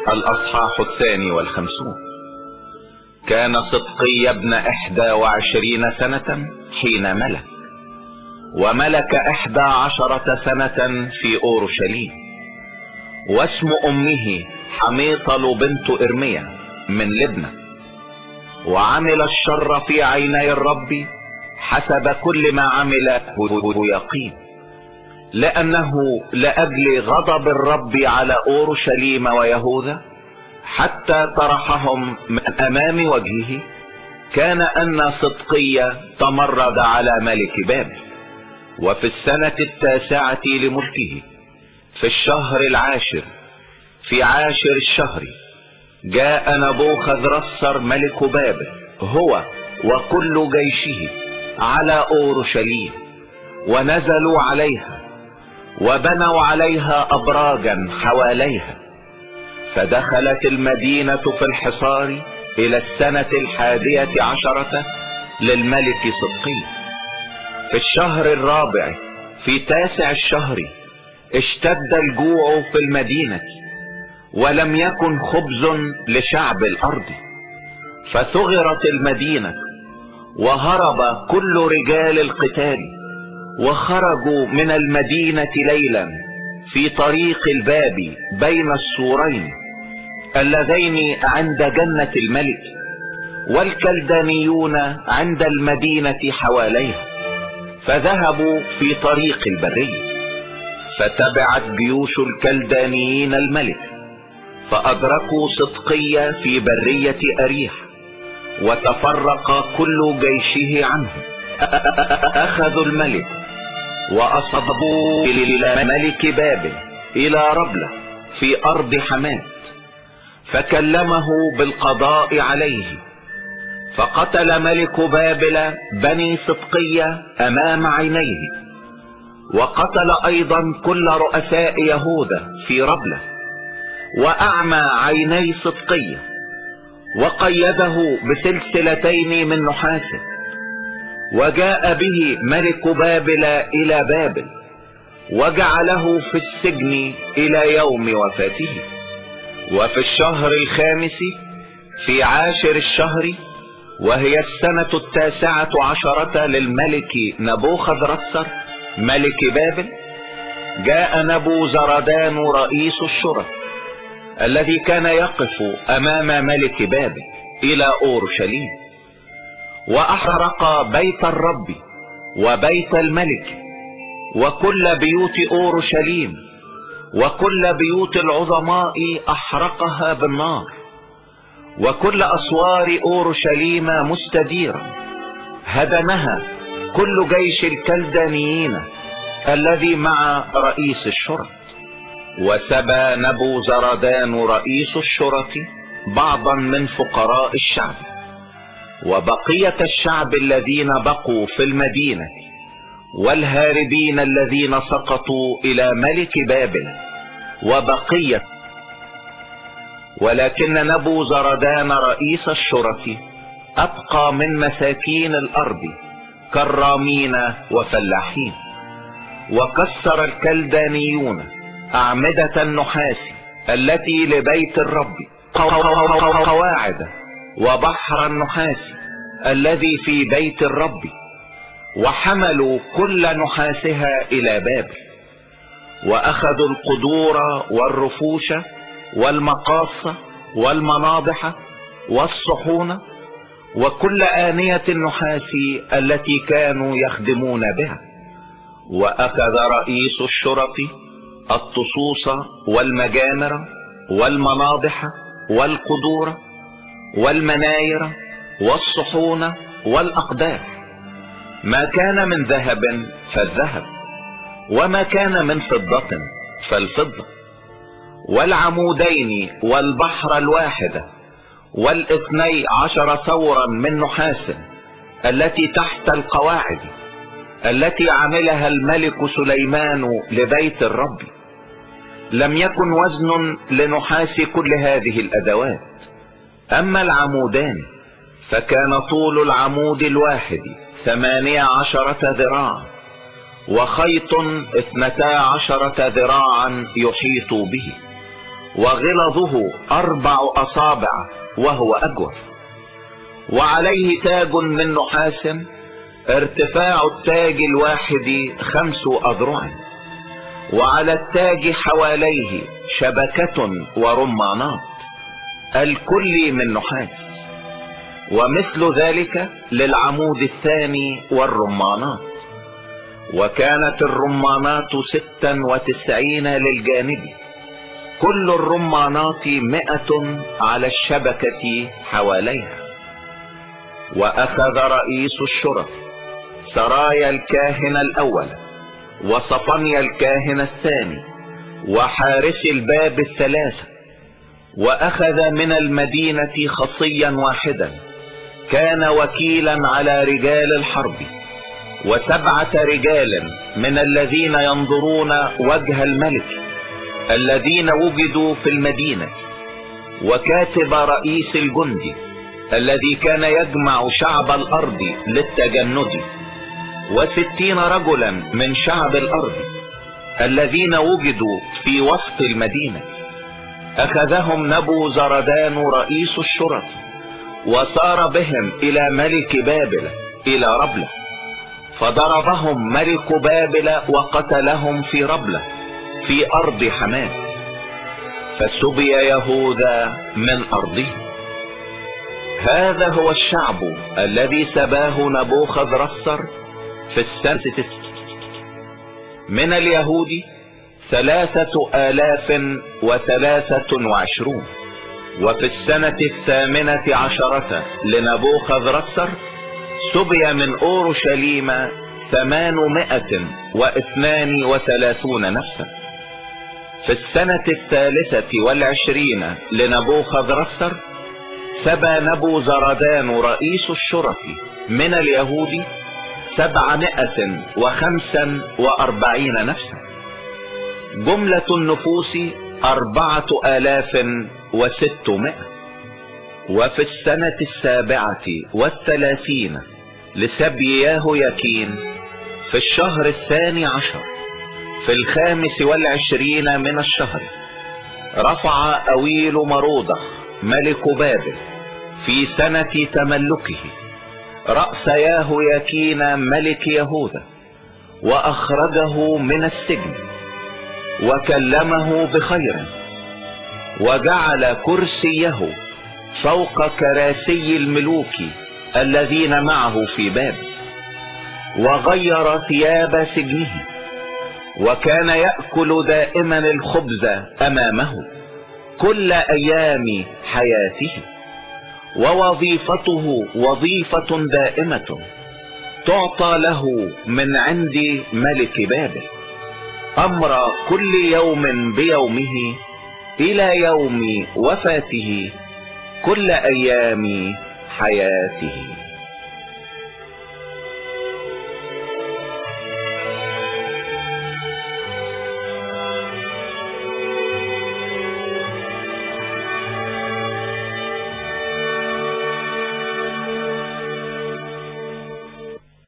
الأصحاح 52. كان صدقي ابن 21 سنة حين ملك، وملك 11 سنة في أورشليم. واسم أمه حميطل بنت إرميا من لبنى. وعمل الشر في عيني الرب حسب كل ما عمل يقين، لأنه لأجل غضب الرب على أورشليم ويهوذا حتى طرحهم من أمام وجهه، كان أن صدقي تمرد على ملك بابل. وفي السنة 9 لملكه في الشهر 10 في 10 الشهر جاء نبوخذرصر ملك بابل هو وكل جيشه على أورشليم، ونزلوا عليها وبنوا عليها أبراجا حواليها. فدخلت المدينة في الحصار إلى السنة 11 للملك صدقي. في الشهر 4 في 9 الشهر اشتد الجوع في المدينة، ولم يكن خبز لشعب الأرض، فثغرت المدينة وهرب كل رجال القتال، وخرجوا من المدينة ليلا في طريق الباب بين السورين اللذين عند جنة الملك، والكلدانيون عند المدينة حواليها، فذهبوا في طريق البرية. فتبعت جيوش الكلدانيين الملك، فأدركوا صدقي في برية أريح، وتفرق كل جيشه عنه. أخذوا الملك وأصبوا إلى ملك بابل إلى ربلة في أرض حمات، فكلمه بالقضاء عليه. فقتل ملك بابل بني صدقي أمام عينيه، وقتل أيضا كل رؤساء يهوذا في ربلة، وأعمى عيني صدقي، وقيده بسلسلتين من نحاس. وجاء به ملك بابل إلى بابل، وجعله في السجن إلى يوم وفاته. وفي الشهر 5 في 10 الشهر، وهي السنة 19 للملك نبوخذرصر ملك بابل، جاء نبوزردان رئيس الشرطة الذي كان يقف أمام ملك بابل إلى أورشليم، وأحرق بيت الرب وبيت الملك وكل بيوت أورشليم وكل بيوت العظماء أحرقها بالنار، وكل أسوار أورشليم مستديرا هدمها كل جيش الكلدانيين الذي مع رئيس الشرط. وسبى نبوزردان رئيس الشرط بعضا من فقراء الشعب، وبقية الشعب الذين بقوا في المدينة، والهاربين الذين سقطوا إلى ملك بابل وبقية. ولكن نبوزردان رئيس الشرط أبقى من مساكين الأرض كرامين وفلاحين. وكسر الكلدانيون أعمدة النحاس التي لبيت الرب، قواعد وبحر النحاس الذي في بيت الرب، وحملوا كل نحاسها إلى بابل. وأخذوا القدور والرفوش والمقاص والمناضح والصحون وكل آنية النحاس التي كانوا يخدمون بها. وأخذ رئيس الشرط الطصوص والمجامر والمناضح والقدور والمناير والصحون والأقدار، ما كان من ذهب فالذهب، وما كان من فضة فالفضة، والعمودين والبحر الواحدة 12 ثورا من نحاس التي تحت القواعد التي عملها الملك سليمان لبيت الرب. لم يكن وزن لنحاس كل هذه الأدوات. أما العمودان فكان طول العمود الواحد 18 ذراعا، وخيط 12 ذراعا يحيط به، وغلظه 4 أصابع وهو أجوف، وعليه تاج من نحاس ارتفاع التاج الواحد 5 أذرع، وعلى التاج حواليه شبكة ورمانات الكل من نحاس، ومثل ذلك للعمود الثاني والرمانات. وكانت الرمانات 96 للجانب، كل الرمانات 100 على الشبكة حواليها. وأخذ رئيس الشرف سرايا الكاهن الأول وصفنيا الكاهن الثاني وحارس الباب 3، وأخذ من المدينة خصيا واحدا كان وكيلا على رجال الحرب، و7 رجال من الذين ينظرون وجه الملك الذين وجدوا في المدينة، وكاتب رئيس الجند الذي كان يجمع شعب الأرض للتجند، و60 رجلا من شعب الأرض الذين وجدوا في وسط المدينة. أخذهم نبوزردان رئيس الشرف وسار بهم إلى ملك بابل إلى ربلة، فضربهم ملك بابل وقتلهم في ربلة في أرض حماه، فسبي يهوذا من أرضه. هذا هو الشعب الذي سباه نبوخذرصر في السنة من اليهود 3023. وفي السنة 18 لنبوخذرصر سبي من أورشليم 832 نفسا. في السنة 23 لنبوخذرصر سبى نبوزردان رئيس الشرف من اليهود 745 نفسا. جملة النفوس 4600. وفي السنة 37 لسبي يهوياكين في الشهر 12 في 25 من الشهر رفع أويل مرودخ ملك بابل في سنة تملكه رأس يهوياكين ملك يهوذا، وأخرجه من السجن وكلمه بخير، وجعل كرسيه فوق كراسي الملوك الذين معه في بابل، وغير ثياب سجنه، وكان يأكل دائما الخبز أمامه كل أيام حياته، ووظيفته وظيفة دائمة تعطى له من عند ملك بابل، أمر كل يوم بيومه إلى يوم وفاته كل أيام حياته.